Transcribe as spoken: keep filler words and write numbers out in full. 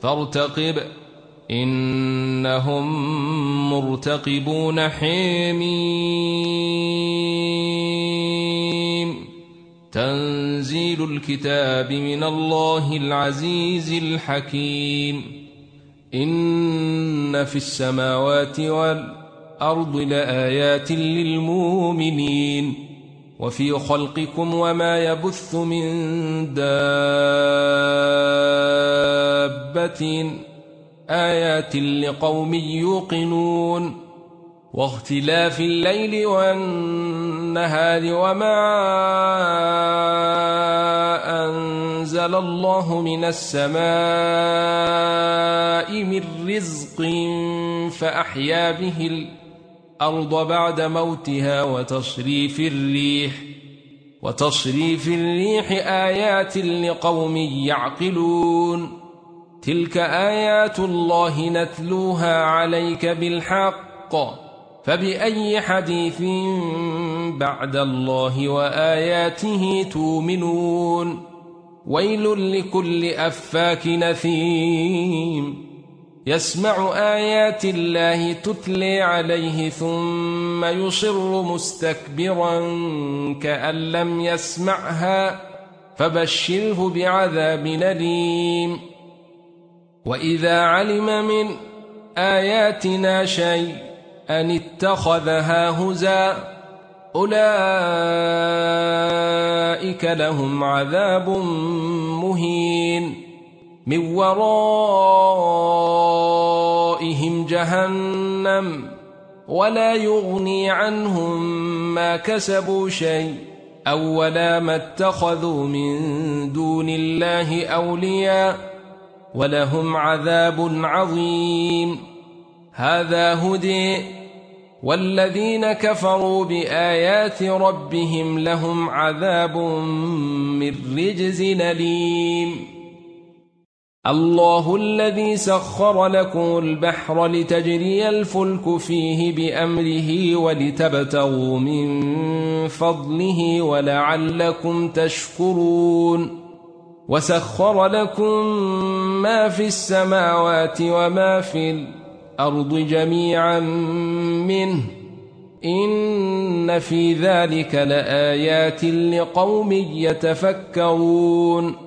فارتقب إنهم مرتقبون. حميم تنزيل الكتاب من الله العزيز الحكيم. إن في السماوات والأرض لآيات للمؤمنين وفي خلقكم وما يبث من دابة آيات لقوم يوقنون. واختلاف الليل والنهار وما أنزل الله من السماء من رزق فأحيا به الأرض بعد موتها وتصريف الريح وتصريف الريح آيات لقوم يعقلون. تلك آيات الله نتلوها عليك بالحق فبأي حديث بعد الله وآياته تؤمنون. ويل لكل أفاك نثيم يسمع آيات الله تتلي عليه ثم يصر مستكبرا كأن لم يسمعها فبشره بعذاب أليم. وإذا علم من آياتنا شيئا أن اتخذها هزوا أولئك لهم عذاب مهين من ورائهم جهنم ولا يغني عنهم ما كسبوا شيء أو ولا ما اتخذوا من دون الله أولياء ولهم عذاب عظيم. هذا هدي والذين كفروا بآيات ربهم لهم عذاب من رجز أليم. الله الذي سخر لكم البحر لتجري الفلك فيه بأمره ولتبتغوا من فضله ولعلكم تشكرون. وسخر لكم ما في السماوات وما في الأرض جميعا منه إن في ذلك لآيات لقوم يتفكرون.